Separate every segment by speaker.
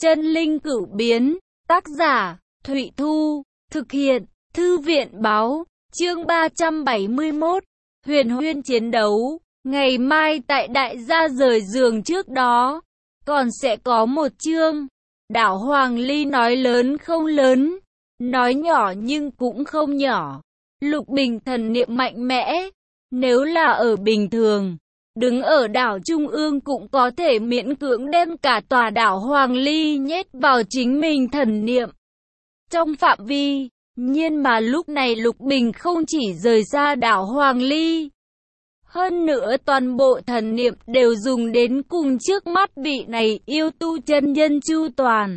Speaker 1: Chân linh cửu biến, tác giả, Thụy Thu, thực hiện, Thư viện báo, chương 371, huyền huyên chiến đấu. Ngày mai tại đại gia rời giường trước đó, còn sẽ có một chương. Đảo Hoàng Ly nói lớn không lớn, nói nhỏ nhưng cũng không nhỏ. Lục Bình thần niệm mạnh mẽ, nếu là ở bình thường, đứng ở đảo Trung ương cũng có thể miễn cưỡng đem cả tòa đảo Hoàng Ly nhét vào chính mình thần niệm trong phạm vi. Nhưng mà lúc này Lục Bình không chỉ rời ra đảo Hoàng Ly, hơn nữa toàn bộ thần niệm đều dùng đến cùng trước mắt vị này yêu tu chân nhân chu toàn.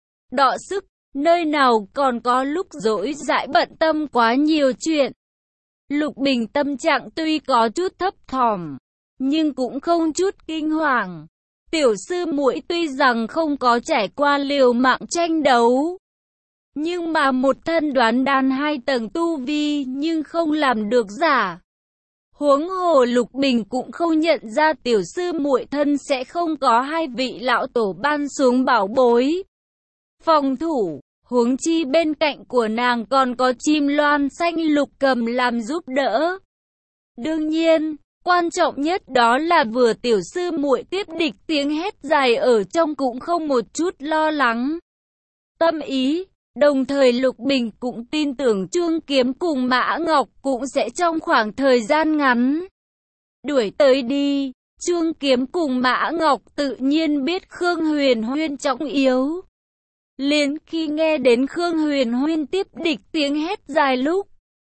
Speaker 1: Đọ sức, nơi nào còn có lúc rỗi rãi bận tâm quá nhiều chuyện. Lục Bình tâm trạng tuy có chút thấp thỏm, nhưng cũng không chút kinh hoàng. Tiểu sư muội tuy rằng không có trải qua liều mạng tranh đấu, nhưng mà một thân đoán đan 2 tầng tu vi nhưng không làm được giả. Huống hồ Lục Bình cũng không nhận ra tiểu sư muội thân sẽ không có 2 vị lão tổ ban xuống bảo bối phòng thủ, huống chi bên cạnh của nàng còn có chim loan xanh Lục Cầm làm giúp đỡ. Đương nhiên, quan trọng nhất đó là vừa tiểu sư muội tiếp địch tiếng hét dài ở trong cũng không một chút lo lắng tâm ý. Đồng thời Lục Bình cũng tin tưởng Chuông Kiếm cùng Mã Ngọc cũng sẽ trong khoảng thời gian ngắn đuổi tới đi. Chuông Kiếm cùng Mã Ngọc tự nhiên biết Khương Huyền Huyên trọng yếu. Liền khi nghe đến Khương Huyền Huyên tiếp địch tiếng hét dài lúc,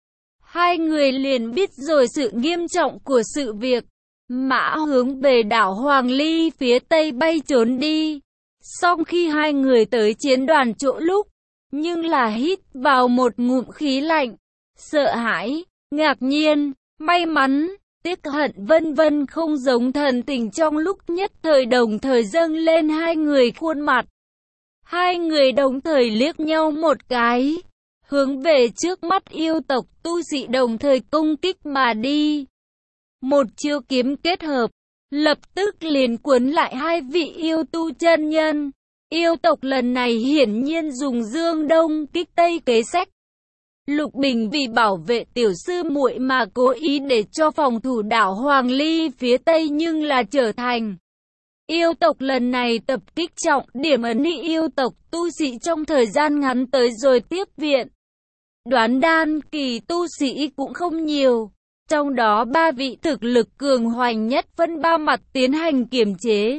Speaker 1: hai người liền biết rồi sự nghiêm trọng của sự việc. Mã hướng về đảo Hoàng Ly phía tây bay trốn đi. Xong khi hai người tới chiến đoàn chỗ lúc, nhưng là hít vào một ngụm khí lạnh, sợ hãi, ngạc nhiên, may mắn, tiếc hận vân vân không giống thần tình trong lúc nhất thời đồng thời dâng lên hai người khuôn mặt. Hai người đồng thời liếc nhau một cái, hướng về trước mắt yêu tộc tu sĩ đồng thời công kích mà đi. Một chiêu kiếm kết hợp, lập tức liền cuốn lại hai vị yêu tu chân nhân. Yêu tộc lần này hiển nhiên dùng dương đông kích tây kế sách. Lục Bình vì bảo vệ tiểu sư muội mà cố ý để cho phòng thủ đảo Hoàng Ly phía tây nhưng là trở thành yêu tộc lần này tập kích trọng điểm ấn yêu tộc tu sĩ trong thời gian ngắn tới rồi tiếp viện. Đoán đan kỳ tu sĩ cũng không nhiều, trong đó 3 vị thực lực cường hoành nhất phân 3 mặt tiến hành kiềm chế.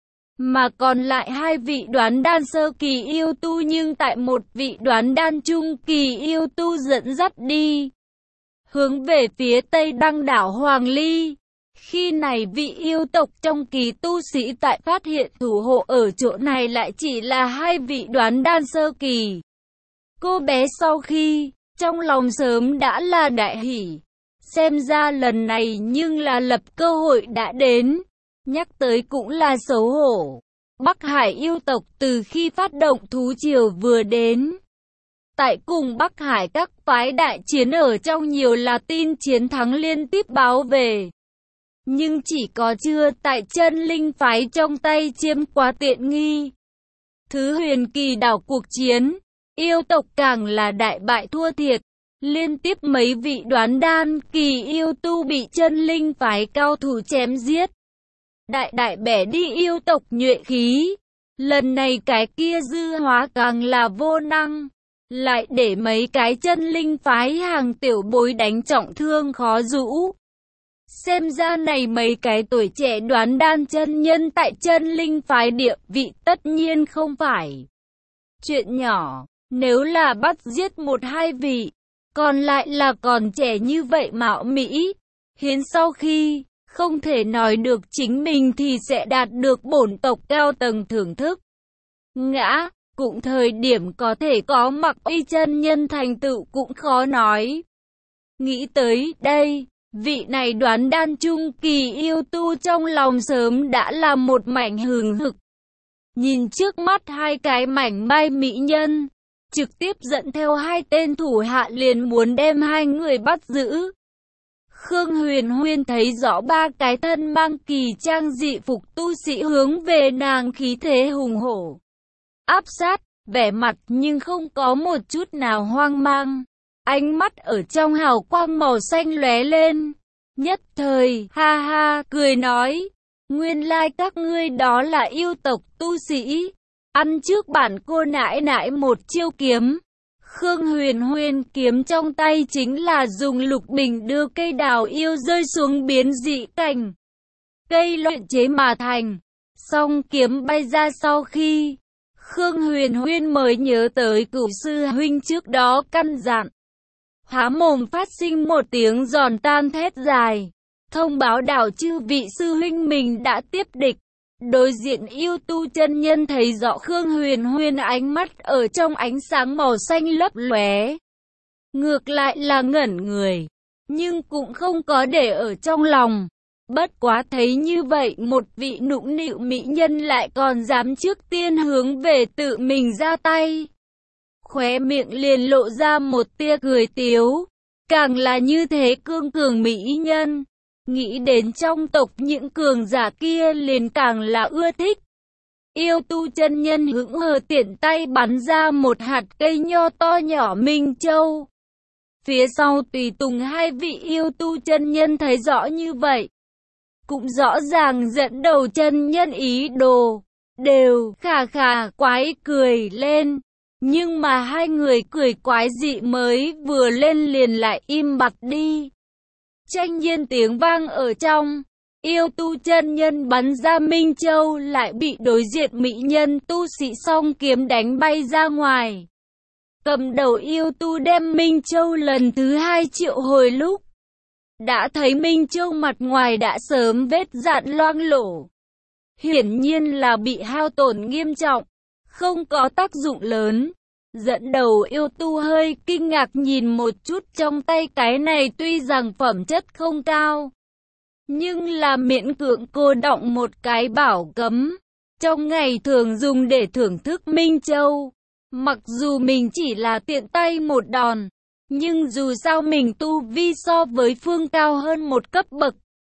Speaker 1: Mà còn lại 2 vị đoán đan sơ kỳ yêu tu nhưng tại một vị đoán đan trung kỳ yêu tu dẫn dắt đi, hướng về phía tây đăng đảo Hoàng Ly. Khi này vị yêu tộc trong kỳ tu sĩ tại phát hiện thủ hộ ở chỗ này lại chỉ là 2 vị đoán đan sơ kỳ. Cô bé sau khi, trong lòng sớm đã là đại hỉ. Xem ra lần này nhưng là lập cơ hội đã đến. Nhắc tới cũng là xấu hổ. Bắc Hải yêu tộc từ khi phát động thú triều vừa đến, tại cùng Bắc Hải các phái đại chiến ở trong nhiều là tin chiến thắng liên tiếp báo về. Nhưng chỉ có chưa tại chân linh phái trong tay chiếm quá tiện nghi. Thứ huyền kỳ đảo cuộc chiến, yêu tộc càng là đại bại thua thiệt. Liên tiếp mấy vị đoán đan kỳ yêu tu bị chân linh phái cao thủ chém giết. Đại bẻ đi yêu tộc nhuệ khí. Lần này cái kia dư hóa càng là vô năng, lại để mấy cái chân linh phái hàng tiểu bối đánh trọng thương khó rũ. Xem ra này mấy cái tuổi trẻ đoán đan chân nhân tại chân linh phái địa vị tất nhiên không phải chuyện nhỏ. Nếu là bắt giết 1-2 vị, còn lại là còn trẻ như vậy mạo mỹ, hiến sau khi không thể nói được chính mình thì sẽ đạt được bổn tộc cao tầng thưởng thức. Ngã, cũng thời điểm có thể có mặc uy chân nhân thành tựu cũng khó nói. Nghĩ tới đây, vị này đoán đan trung kỳ yêu tu trong lòng sớm đã là một mảnh hừng hực. Nhìn trước mắt 2 cái mảnh mai mỹ nhân, trực tiếp dẫn theo 2 tên thủ hạ liền muốn đem 2 người bắt giữ. Khương Huyền Huyên thấy rõ 3 cái thân mang kỳ trang dị phục tu sĩ hướng về nàng khí thế hùng hổ. áp sát, vẻ mặt nhưng không có một chút nào hoang mang. Ánh mắt ở trong hào quang màu xanh lóe lên. Nhất thời, ha ha, cười nói, nguyên lai các ngươi đó là yêu tộc tu sĩ. Ăn trước bản cô nãi nãi một chiêu kiếm. Khương Huyền Huyền kiếm trong tay chính là dùng lục bình đưa cây đào yêu rơi xuống biến dị cảnh. Cây luyện chế mà thành. Song kiếm bay ra sau khi Khương Huyền Huyền mới nhớ tới cửu sư huynh trước đó căn dặn. Há mồm phát sinh một tiếng giòn tan thét dài, thông báo đảo chư vị sư huynh mình đã tiếp địch. Đối diện yêu tu chân nhân thấy rõ Khương Huyền Huyền ánh mắt ở trong ánh sáng màu xanh lấp lóe. Ngược lại là ngẩn người, nhưng cũng không có để ở trong lòng. Bất quá thấy như vậy một vị nũng nịu mỹ nhân lại còn dám trước tiên hướng về tự mình ra tay. Khóe miệng liền lộ ra một tia cười tiếu. Càng là như thế cương cường mỹ nhân. Nghĩ đến trong tộc những cường giả kia liền càng là ưa thích. Yêu tu chân nhân hững hờ tiện tay bắn ra một hạt cây nho to nhỏ Minh Châu. Phía sau tùy tùng hai vị yêu tu chân nhân thấy rõ như vậy. Cũng rõ ràng dẫn đầu chân nhân ý đồ. Đều khà khà quái cười lên. Nhưng mà hai người cười quái dị mới vừa lên liền lại im bặt đi. Tranh nhiên tiếng vang ở trong. Yêu tu chân nhân bắn ra Minh Châu lại bị đối diện mỹ nhân tu sĩ song kiếm đánh bay ra ngoài. Cầm đầu yêu tu đem Minh Châu lần thứ hai triệu hồi lúc. Đã thấy Minh Châu mặt ngoài đã sớm vết dạn loang lổ. Hiển nhiên là bị hao tổn nghiêm trọng, không có tác dụng lớn. Dẫn đầu yêu tu hơi kinh ngạc nhìn một chút trong tay cái này tuy rằng phẩm chất không cao. Nhưng là miễn cưỡng cô đọng một cái bảo cấm. Trong ngày thường dùng để thưởng thức Minh Châu. Mặc dù mình chỉ là tiện tay một đòn. Nhưng dù sao mình tu vi so với phương cao hơn một cấp bậc.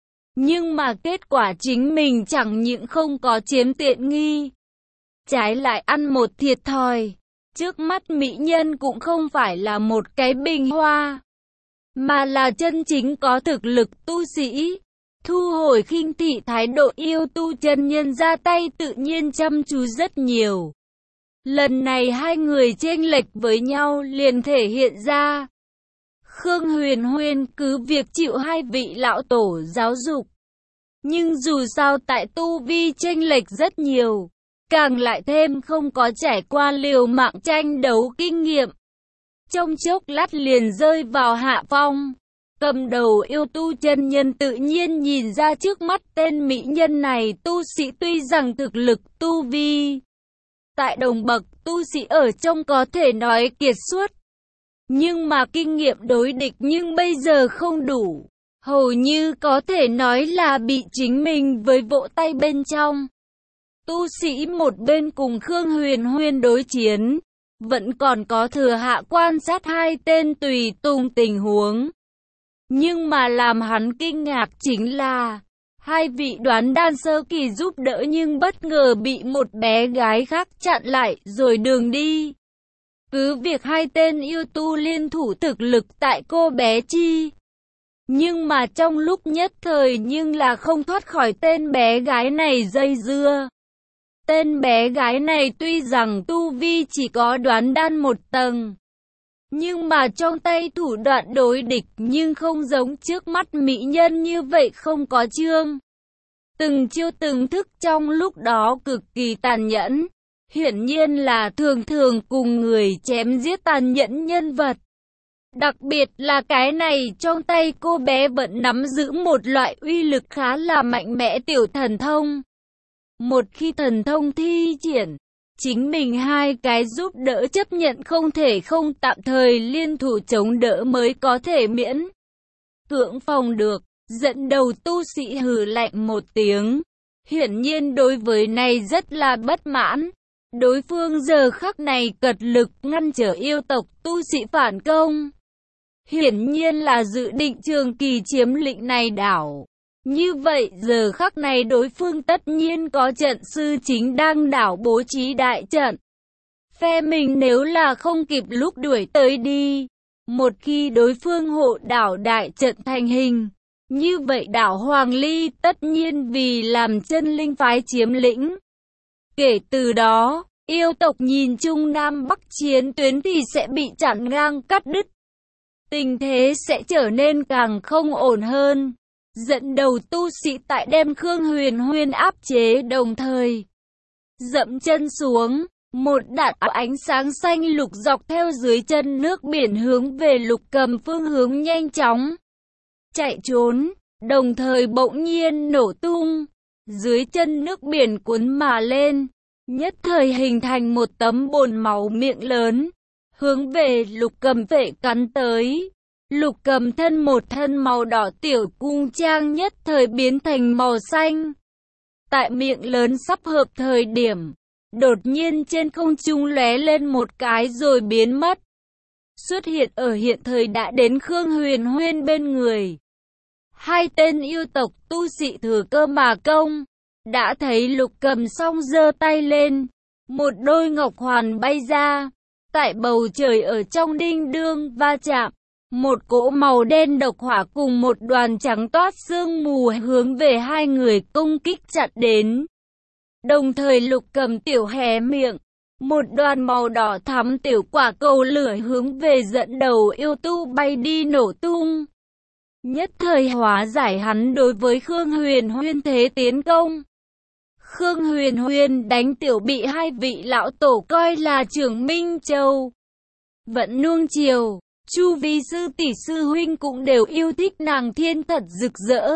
Speaker 1: Nhưng mà kết quả chính mình chẳng những không có chiếm tiện nghi. Trái lại ăn một thiệt thòi. Trước mắt mỹ nhân cũng không phải là một cái bình hoa. Mà là chân chính có thực lực tu sĩ. Thu hồi khinh thị thái độ yêu tu chân nhân ra tay tự nhiên chăm chú rất nhiều. Lần này hai người chênh lệch với nhau liền thể hiện ra. Khương Huyền Huyền cứ việc chịu hai vị lão tổ giáo dục. Nhưng dù sao tại tu vi chênh lệch rất nhiều. Càng lại thêm không có trải qua liều mạng tranh đấu kinh nghiệm. Trong chốc lát liền rơi vào hạ phong. Cầm đầu yêu tu chân nhân tự nhiên nhìn ra trước mắt tên mỹ nhân này tu sĩ tuy rằng thực lực tu vi. Tại đồng bậc tu sĩ ở trong có thể nói kiệt xuất. Nhưng mà kinh nghiệm đối địch nhưng bây giờ không đủ. Hầu như có thể nói là bị chính mình với vỗ tay bên trong. Tu sĩ một bên cùng Khương Huyền Huyền đối chiến. Vẫn còn có thừa hạ quan sát hai tên tùy tùng tình huống. Nhưng mà làm hắn kinh ngạc chính là hai vị đoán đan sơ kỳ giúp đỡ nhưng bất ngờ bị một bé gái khác chặn lại rồi đường đi. Cứ việc hai tên yêu tu liên thủ thực lực tại cô bé chi. Nhưng mà trong lúc nhất thời nhưng là không thoát khỏi tên bé gái này dây dưa. Tên bé gái này tuy rằng tu vi chỉ có đoán đan một tầng. Nhưng mà trong tay thủ đoạn đối địch nhưng không giống trước mắt mỹ nhân như vậy không có chương. Từng chiêu từng thức trong lúc đó cực kỳ tàn nhẫn. Hiển nhiên là thường thường cùng người chém giết tàn nhẫn nhân vật. Đặc biệt là cái này trong tay cô bé vẫn nắm giữ một loại uy lực khá là mạnh mẽ tiểu thần thông. Một khi thần thông thi triển, chính mình hai cái giúp đỡ chấp nhận không thể không tạm thời liên thủ chống đỡ mới có thể miễn cưỡng phòng được. Dẫn đầu tu sĩ hừ lạnh một tiếng. Hiển nhiên đối với này rất là bất mãn. Đối phương giờ khắc này cật lực ngăn trở yêu tộc tu sĩ phản công. Hiển nhiên là dự định trường kỳ chiếm lĩnh này đảo. Như vậy giờ khắc này đối phương tất nhiên có trận sư chính đang đảo bố trí đại trận. Phe mình nếu là không kịp lúc đuổi tới đi, một khi đối phương hộ đảo đại trận thành hình, như vậy đảo Hoàng Ly tất nhiên vì làm chân linh phái chiếm lĩnh. Kể từ đó, yêu tộc nhìn chung Nam Bắc chiến tuyến thì sẽ bị chặn ngang cắt đứt. Tình thế sẽ trở nên càng không ổn hơn. Dẫn đầu tu sĩ tại đem Khương Huyền Huyên áp chế đồng thời dẫm chân xuống, một đạo ánh sáng xanh lục dọc theo dưới chân nước biển hướng về Lục Cầm phương hướng nhanh chóng chạy trốn, đồng thời bỗng nhiên nổ tung, dưới chân nước biển cuốn mà lên, nhất thời hình thành một tấm bồn máu miệng lớn, hướng về Lục Cầm vệ cắn tới. Lục Cầm thân một thân màu đỏ tiểu cung trang nhất thời biến thành màu xanh. Tại miệng lớn sắp hợp thời điểm, đột nhiên trên không trung lóe lên một cái rồi biến mất. Xuất hiện ở hiện thời đã đến Khương Huyền Huyên bên người. Hai tên yêu tộc tu sĩ thừa cơ mà công, đã thấy Lục Cầm xong giơ tay lên, một đôi ngọc hoàn bay ra, tại bầu trời ở trong đinh đương va chạm. Một cỗ màu đen độc hỏa cùng một đoàn trắng toát sương mù hướng về hai người công kích chặn đến. Đồng thời Lục Cầm tiểu hé miệng, một đoàn màu đỏ thắm tiểu quả cầu lửa hướng về dẫn đầu yêu tu bay đi nổ tung. Nhất thời hóa giải hắn đối với Khương Huyền Huyên thế tiến công. Khương Huyền Huyên đánh tiểu bị hai vị lão tổ coi là Trưởng Minh Châu, Vận nuông chiều. Chu Vi sư tỷ sư huynh cũng đều yêu thích nàng thiên thật rực rỡ.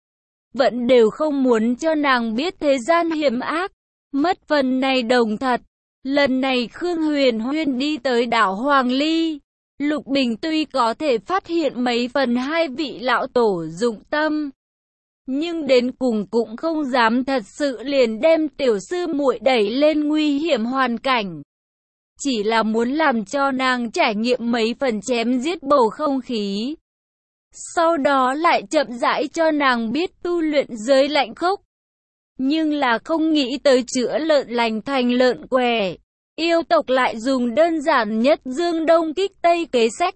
Speaker 1: Vẫn đều không muốn cho nàng biết thế gian hiểm ác. Mất phần này đồng thật. Lần này Khương Huyền Huyên đi tới đảo Hoàng Ly. Lục Bình tuy có thể phát hiện mấy phần hai vị lão tổ dụng tâm, nhưng đến cùng cũng không dám thật sự liền đem tiểu sư muội đẩy lên nguy hiểm hoàn cảnh. Chỉ là muốn làm cho nàng trải nghiệm mấy phần chém giết bầu không khí. Sau đó lại chậm rãi cho nàng biết tu luyện giới lạnh khốc. Nhưng là không nghĩ tới chữa lợn lành thành lợn què. Yêu tộc lại dùng đơn giản nhất dương đông kích tây kế sách.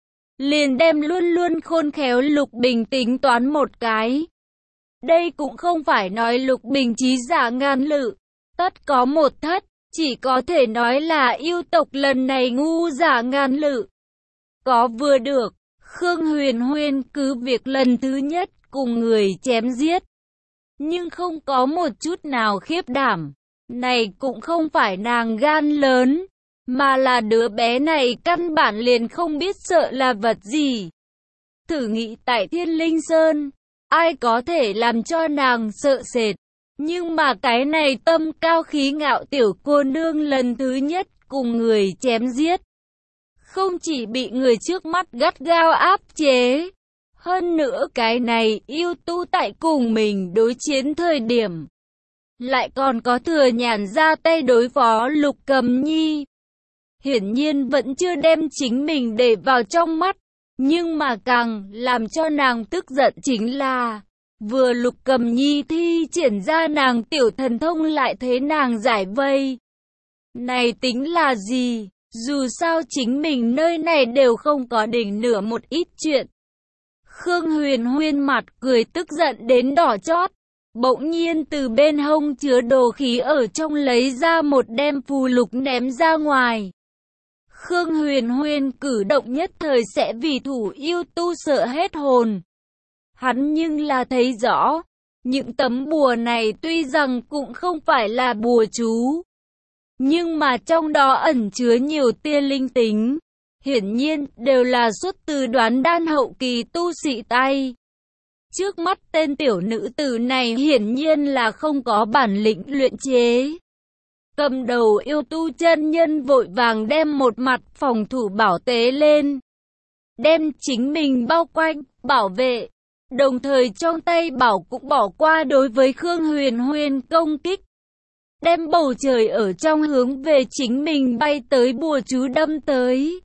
Speaker 1: Liền đem luôn luôn khôn khéo Lục Bình tính toán một cái. Đây cũng không phải nói Lục Bình trí giả ngàn lự, tất có một thất. Chỉ có thể nói là yêu tộc lần này ngu giả ngàn lự. Có vừa được, Khương Huyền Huyên cứ việc lần thứ nhất cùng người chém giết. Nhưng không có một chút nào khiếp đảm. Này cũng không phải nàng gan lớn, mà là đứa bé này căn bản liền không biết sợ là vật gì. Thử nghĩ tại Thiên Linh Sơn, ai có thể làm cho nàng sợ sệt. Nhưng mà cái này tâm cao khí ngạo tiểu cô nương lần thứ nhất cùng người chém giết. Không chỉ bị người trước mắt gắt gao áp chế. Hơn nữa cái này yêu tu tại cùng mình đối chiến thời điểm. Lại còn có thừa nhàn ra tay đối phó Lục Cầm Nhi. Hiển nhiên vẫn chưa đem chính mình để vào trong mắt. Nhưng mà càng làm cho nàng tức giận chính là vừa Lục Cầm Nhi thi triển ra nàng tiểu thần thông lại thế nàng giải vây. Này tính là gì? Dù sao chính mình nơi này đều không có đỉnh nửa một ít chuyện. Khương Huyền Huyên mặt cười tức giận đến đỏ chót. Bỗng nhiên từ bên hông chứa đồ khí ở trong lấy ra một đem phù lục ném ra ngoài. Khương Huyền Huyên cử động nhất thời sẽ vì thủ yêu tu sợ hết hồn. Hắn nhưng là thấy rõ, những tấm bùa này tuy rằng cũng không phải là bùa chú, nhưng mà trong đó ẩn chứa nhiều tia linh tính, hiển nhiên đều là xuất từ Đoán Đan hậu kỳ tu sĩ tay. Trước mắt tên tiểu nữ tử này hiển nhiên là không có bản lĩnh luyện chế. Cầm đầu yêu tu chân nhân vội vàng đem một mặt phòng thủ bảo tế lên, đem chính mình bao quanh, bảo vệ. Đồng thời trong tay bảo cũng bỏ qua đối với Khương Huyền Huyên công kích. Đem bầu trời ở trong hướng về chính mình bay tới bùa chú đâm tới.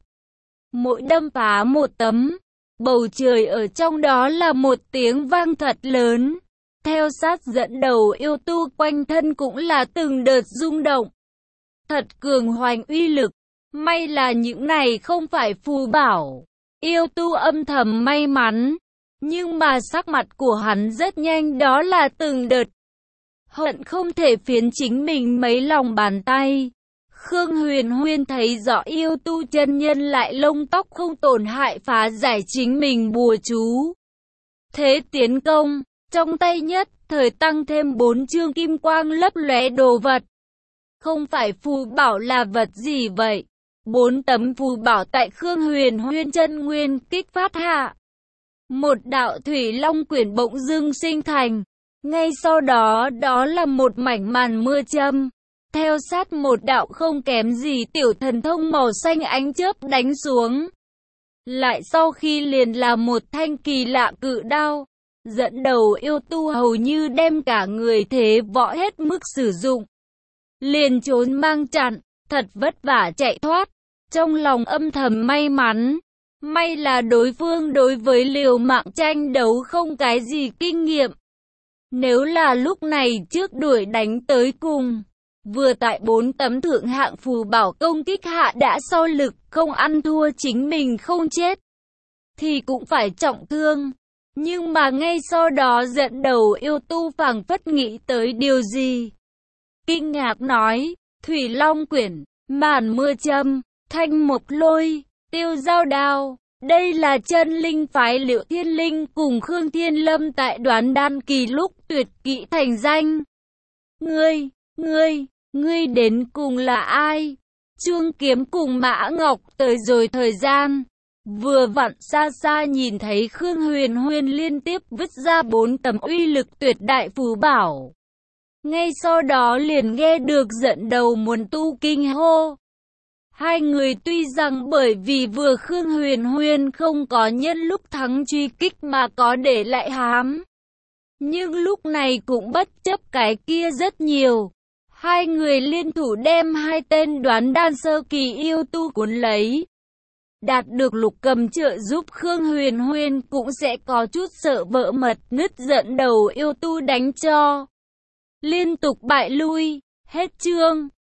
Speaker 1: Mỗi đâm phá một tấm, bầu trời ở trong đó là một tiếng vang thật lớn. Theo sát dẫn đầu yêu tu quanh thân cũng là từng đợt rung động. thật cường hoành uy lực. May là những này không phải phù bảo. Yêu tu âm thầm may mắn, nhưng mà sắc mặt của hắn rất nhanh, đó là từng đợt hận không thể phiến chính mình mấy lòng bàn tay. Khương Huyền Huyên thấy rõ yêu tu chân nhân lại lông tóc không tổn hại phá giải chính mình bùa chú. Thế tiến công, trong tay nhất thời tăng thêm 4 chương kim quang lấp lóe đồ vật. Không phải phù bảo là vật gì vậy? 4 tấm phù bảo tại Khương Huyền Huyên chân nguyên kích phát hạ. Một đạo thủy long quyển bỗng dưng sinh thành. Ngay sau đó, đó là một mảnh màn mưa châm. Theo sát một đạo không kém gì tiểu thần thông màu xanh ánh chớp đánh xuống. Lại sau khi liền là một thanh kỳ lạ cự đao. Dẫn đầu yêu tu hầu như đem cả người thế võ hết mức sử dụng. Liền trốn mang chặn, thật vất vả chạy thoát. Trong lòng âm thầm may mắn. May là đối phương đối với liều mạng tranh đấu không cái gì kinh nghiệm. Nếu là lúc này trước đuổi đánh tới cùng, vừa tại 4 tấm thượng hạng phù bảo công kích hạ đã so lực không ăn thua chính mình không chết, thì cũng phải trọng thương. Nhưng mà ngay sau đó dẫn đầu yêu tu phảng phất nghĩ tới điều gì. Kinh ngạc nói, Thủy Long Quyển, màn mưa châm, thanh mộc lôi, tiêu giao đao. Đây là chân linh phái Liệu Thiên Linh cùng Khương Thiên Lâm tại Đoán Đan kỳ lúc tuyệt kỹ thành danh. Ngươi đến cùng là ai? Chuông Kiếm cùng Mã Ngọc tới rồi thời gian. Vừa vặn xa xa nhìn thấy Khương Huyền Huyên liên tiếp vứt ra 4 tấm uy lực tuyệt đại phù bảo. Ngay sau đó liền nghe được dẫn đầu muốn tu kinh hô. Hai người tuy rằng bởi vì vừa Khương Huyền Huyên không có nhân lúc thắng truy kích mà có để lại hám. Nhưng lúc này cũng bất chấp cái kia rất nhiều. Hai người liên thủ đem 2 tên Đoán Đan sơ kỳ yêu tu cuốn lấy. Đạt được Lục Cầm trợ giúp Khương Huyền Huyên cũng sẽ có chút sợ vỡ mật nứt dẫn đầu yêu tu đánh cho. Liên tục bại lui, hết chương.